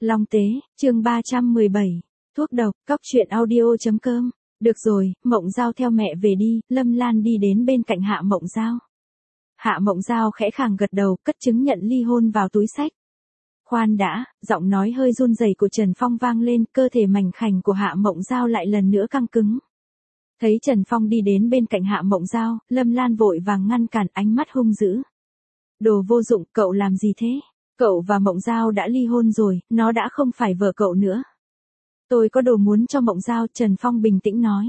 Long Tế, chương 317. Thuốc độc, cóc truyện audio.com. Được rồi, Mộng Giao theo mẹ về đi. Lâm Lan đi đến bên cạnh Hạ Mộng Giao. Hạ Mộng Giao khẽ khàng gật đầu, cất chứng nhận ly hôn vào túi xách. Khoan đã, giọng nói hơi run rẩy của Trần Phong vang lên, cơ thể mảnh khảnh của Hạ Mộng Giao lại lần nữa căng cứng. Thấy Trần Phong đi đến bên cạnh Hạ Mộng Giao, Lâm Lan vội vàng ngăn cản, ánh mắt hung dữ. Đồ vô dụng, cậu làm gì thế? Cậu và Mộng Giao đã ly hôn rồi, nó đã không phải vợ cậu nữa. Tôi có đồ muốn cho Mộng Giao, Trần Phong bình tĩnh nói.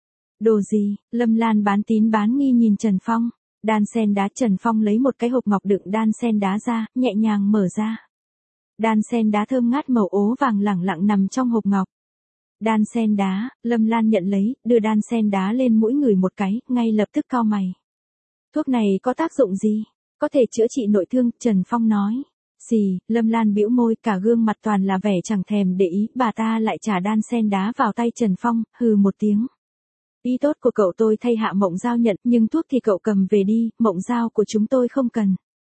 Đồ gì? Lâm Lan bán tín bán nghi nhìn Trần Phong. Đan sen đá. Trần Phong lấy một cái hộp ngọc đựng đan sen đá ra, nhẹ nhàng mở ra. Đan sen đá thơm ngát màu ố vàng lẳng lặng nằm trong hộp ngọc. Đan sen đá. Lâm Lan nhận lấy, đưa đan sen đá lên mũi người một cái, ngay lập tức cau mày. Thuốc này có tác dụng gì? Có thể chữa trị nội thương, Trần Phong nói. Xì, Lâm Lan bĩu môi, cả gương mặt toàn là vẻ chẳng thèm để ý, bà ta lại trả đan sen đá vào tay Trần Phong, hừ một tiếng. Ý tốt của cậu tôi thay Hạ Mộng Giao nhận, nhưng thuốc thì cậu cầm về đi, Mộng Giao của chúng tôi không cần.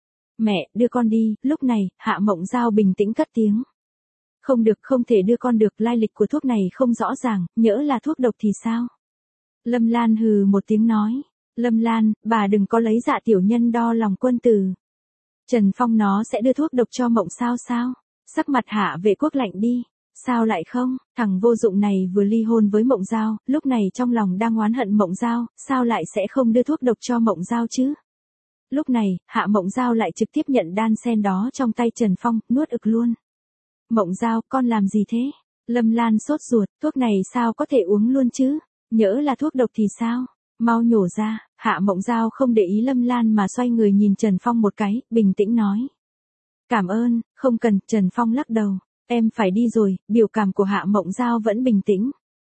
Mẹ, đưa con đi. Lúc này, Hạ Mộng Giao bình tĩnh cất tiếng. Không được, không thể đưa con được, lai lịch của thuốc này không rõ ràng, nhỡ là thuốc độc thì sao? Lâm Lan hừ một tiếng nói. Lâm Lan, bà đừng có lấy dạ tiểu nhân đo lòng quân tử. Trần Phong nó sẽ đưa thuốc độc cho Mộng sao? Sắc mặt Hạ Vệ Quốc lạnh đi. Sao lại không? Thằng vô dụng này vừa ly hôn với Mộng Giao, lúc này trong lòng đang oán hận Mộng Giao, sao lại sẽ không đưa thuốc độc cho Mộng Giao chứ? Lúc này, Hạ Mộng Giao lại trực tiếp nhận đan sen đó trong tay Trần Phong, nuốt ực luôn. Mộng Giao, con làm gì thế? Lâm Lan sốt ruột, thuốc này sao có thể uống luôn chứ? Nhỡ là thuốc độc thì sao? Mau nhổ ra. Hạ Mộng Giao không để ý Lâm Lan mà xoay người nhìn Trần Phong một cái, bình tĩnh nói. Cảm ơn, không cần. Trần Phong lắc đầu. Em phải đi rồi. Biểu cảm của Hạ Mộng Giao vẫn bình tĩnh.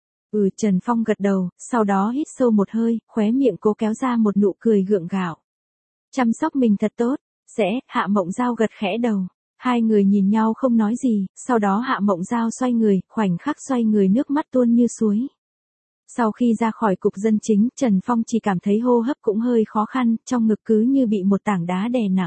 Trần Phong gật đầu, sau đó hít sâu một hơi, khóe miệng cố kéo ra một nụ cười gượng gạo. Chăm sóc mình thật tốt. Hạ Mộng Giao gật khẽ đầu. Hai người nhìn nhau không nói gì, sau đó Hạ Mộng Giao xoay người, khoảnh khắc xoay người nước mắt tuôn như suối. Sau khi ra khỏi cục dân chính, Trần Phong chỉ cảm thấy hô hấp cũng hơi khó khăn, trong ngực cứ như bị một tảng đá đè nặng.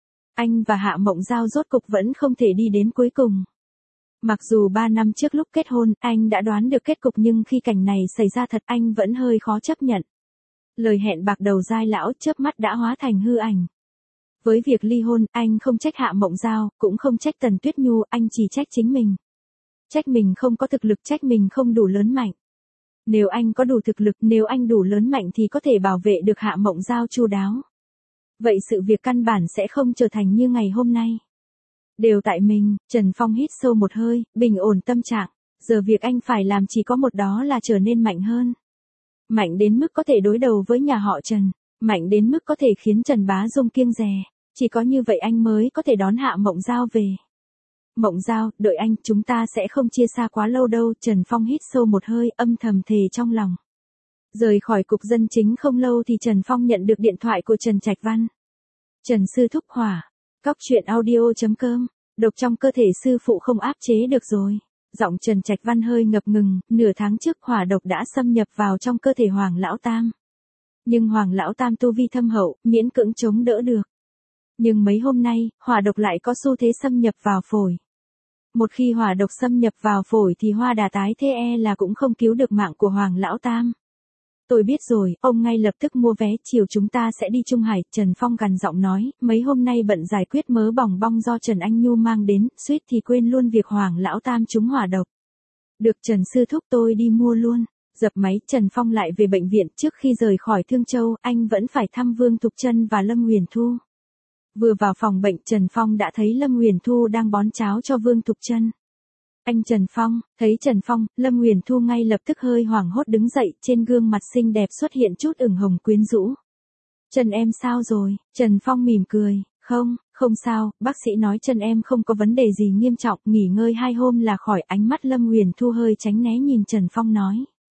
Anh và Hạ Mộng Giao rốt cục vẫn không thể đi đến cuối cùng. Mặc dù 3 năm trước lúc kết hôn, anh đã đoán được kết cục nhưng khi cảnh này xảy ra thật anh vẫn hơi khó chấp nhận. Lời hẹn bạc đầu dai lão chớp mắt đã hóa thành hư ảnh. Với việc ly hôn, anh không trách Hạ Mộng Giao, cũng không trách Tần Tuyết Nhu, anh chỉ trách chính mình. Trách mình không có thực lực, trách mình không đủ lớn mạnh. Nếu anh có đủ thực lực, nếu anh đủ lớn mạnh thì có thể bảo vệ được Hạ Mộng Giao chu đáo. Vậy sự việc căn bản sẽ không trở thành như ngày hôm nay. Đều tại mình. Trần Phong hít sâu một hơi, bình ổn tâm trạng. Giờ việc anh phải làm chỉ có một, đó là trở nên mạnh hơn. Mạnh đến mức có thể đối đầu với nhà họ Trần. Mạnh đến mức có thể khiến Trần Bá Dung kiêng dè. Chỉ có như vậy anh mới có thể đón Hạ Mộng Giao về. Mộng Giao, đợi anh, chúng ta sẽ không chia xa quá lâu đâu. Trần Phong hít sâu một hơi, âm thầm thề trong lòng. Rời khỏi cục dân chính không lâu thì Trần Phong nhận được điện thoại của Trần Trạch Văn. Trần sư thúc hỏa. Cóc truyện audio.com. Độc trong cơ thể sư phụ không áp chế được rồi. Giọng Trần Trạch Văn hơi ngập ngừng, nửa tháng trước hỏa độc đã xâm nhập vào trong cơ thể Hoàng Lão Tam. Nhưng Hoàng Lão Tam tu vi thâm hậu, miễn cưỡng chống đỡ được. Nhưng mấy hôm nay, hỏa độc lại có xu thế xâm nhập vào phổi. Một khi hỏa độc xâm nhập vào phổi thì Hoa Đà tái thế là cũng không cứu được mạng của Hoàng Lão Tam. Tôi biết rồi, ông ngay lập tức mua vé, chiều chúng ta sẽ đi Trung Hải. Trần Phong gằn giọng nói, mấy hôm nay bận giải quyết mớ bòng bong do Trần Anh Nhu mang đến, suýt thì quên luôn việc Hoàng Lão Tam trúng hỏa độc. Được Trần sư thúc, tôi đi mua luôn. Dập máy, Trần Phong lại về bệnh viện. Trước khi rời khỏi Thương Châu, anh vẫn phải thăm Vương Thục Trân và Lâm Huyền Thu. Vừa vào phòng bệnh, Trần Phong đã thấy Lâm Huyền Thu đang bón cháo cho Vương Thục Trân. Anh Trần Phong. Thấy Trần Phong, Lâm Huyền Thu ngay lập tức hơi hoảng hốt đứng dậy, trên gương mặt xinh đẹp xuất hiện chút ửng hồng quyến rũ. Trần em sao rồi? Trần Phong mỉm cười. Không sao, bác sĩ nói chân em không có vấn đề gì nghiêm trọng, nghỉ ngơi 2 hôm là khỏi. Ánh mắt Lâm Huyền Thu hơi tránh né nhìn Trần Phong nói.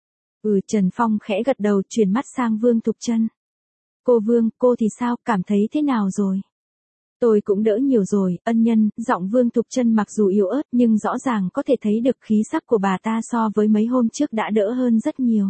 Trần Phong khẽ gật đầu, chuyển mắt sang Vương Thục Trân. Cô Vương, cô thì sao, cảm thấy thế nào rồi? Tôi cũng đỡ nhiều rồi, ân nhân. Giọng Vương Thục Trân mặc dù yếu ớt nhưng rõ ràng có thể thấy được khí sắc của bà ta so với mấy hôm trước đã đỡ hơn rất nhiều.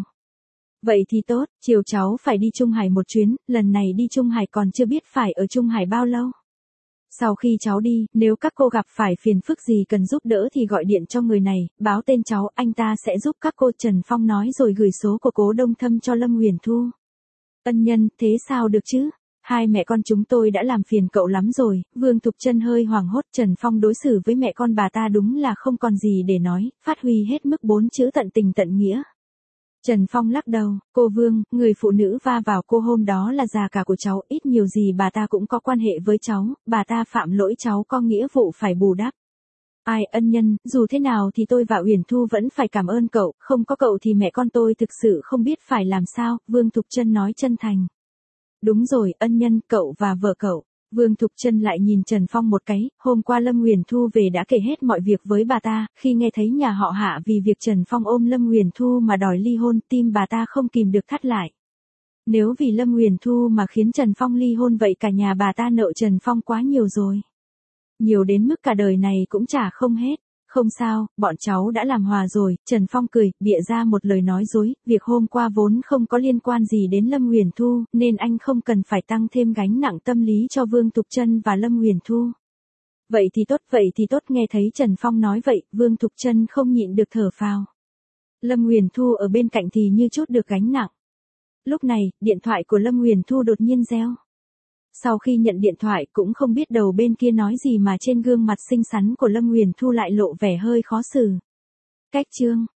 Vậy thì tốt, chiều cháu phải đi Trung Hải một chuyến, lần này đi Trung Hải còn chưa biết phải ở Trung Hải bao lâu. Sau khi cháu đi, nếu các cô gặp phải phiền phức gì cần giúp đỡ thì gọi điện cho người này, báo tên cháu, anh ta sẽ giúp các cô, Trần Phong nói rồi gửi số của Cố Đông Thâm cho Lâm Huyền Thu. Ân nhân, thế sao được chứ? Hai mẹ con chúng tôi đã làm phiền cậu lắm rồi, Vương Thục Trân hơi hoảng hốt. Trần Phong đối xử với mẹ con bà ta đúng là không còn gì để nói, phát huy hết mức 4 chữ tận tình tận nghĩa. Trần Phong lắc đầu, cô Vương, người phụ nữ va vào cô hôm đó là già cả của cháu, ít nhiều gì bà ta cũng có quan hệ với cháu, bà ta phạm lỗi cháu có nghĩa vụ phải bù đắp. Ai, ân nhân, dù thế nào thì tôi và Uyển Thu vẫn phải cảm ơn cậu, không có cậu thì mẹ con tôi thực sự không biết phải làm sao, Vương Thục Trân nói chân thành. Đúng rồi, ân nhân, cậu và vợ cậu. Vương Thục Trân lại nhìn Trần Phong một cái, hôm qua Lâm Huyền Thu về đã kể hết mọi việc với bà ta, khi nghe thấy nhà họ Hạ vì việc Trần Phong ôm Lâm Huyền Thu mà đòi ly hôn, tim bà ta không kìm được thắt lại. Nếu vì Lâm Huyền Thu mà khiến Trần Phong ly hôn vậy cả nhà bà ta nợ Trần Phong quá nhiều rồi. Nhiều đến mức cả đời này cũng trả không hết. Không sao, bọn cháu đã làm hòa rồi, Trần Phong cười, bịa ra một lời nói dối, việc hôm qua vốn không có liên quan gì đến Lâm Huyền Thu, nên anh không cần phải tăng thêm gánh nặng tâm lý cho Vương Thục Trân và Lâm Huyền Thu. Vậy thì tốt, nghe thấy Trần Phong nói vậy, Vương Thục Trân không nhịn được thở phào. Lâm Huyền Thu ở bên cạnh thì như chút được gánh nặng. Lúc này, điện thoại của Lâm Huyền Thu đột nhiên reo. Sau khi nhận điện thoại cũng không biết đầu bên kia nói gì mà trên gương mặt xinh xắn của Lâm Huyền Thu lại lộ vẻ hơi khó xử. Cách chương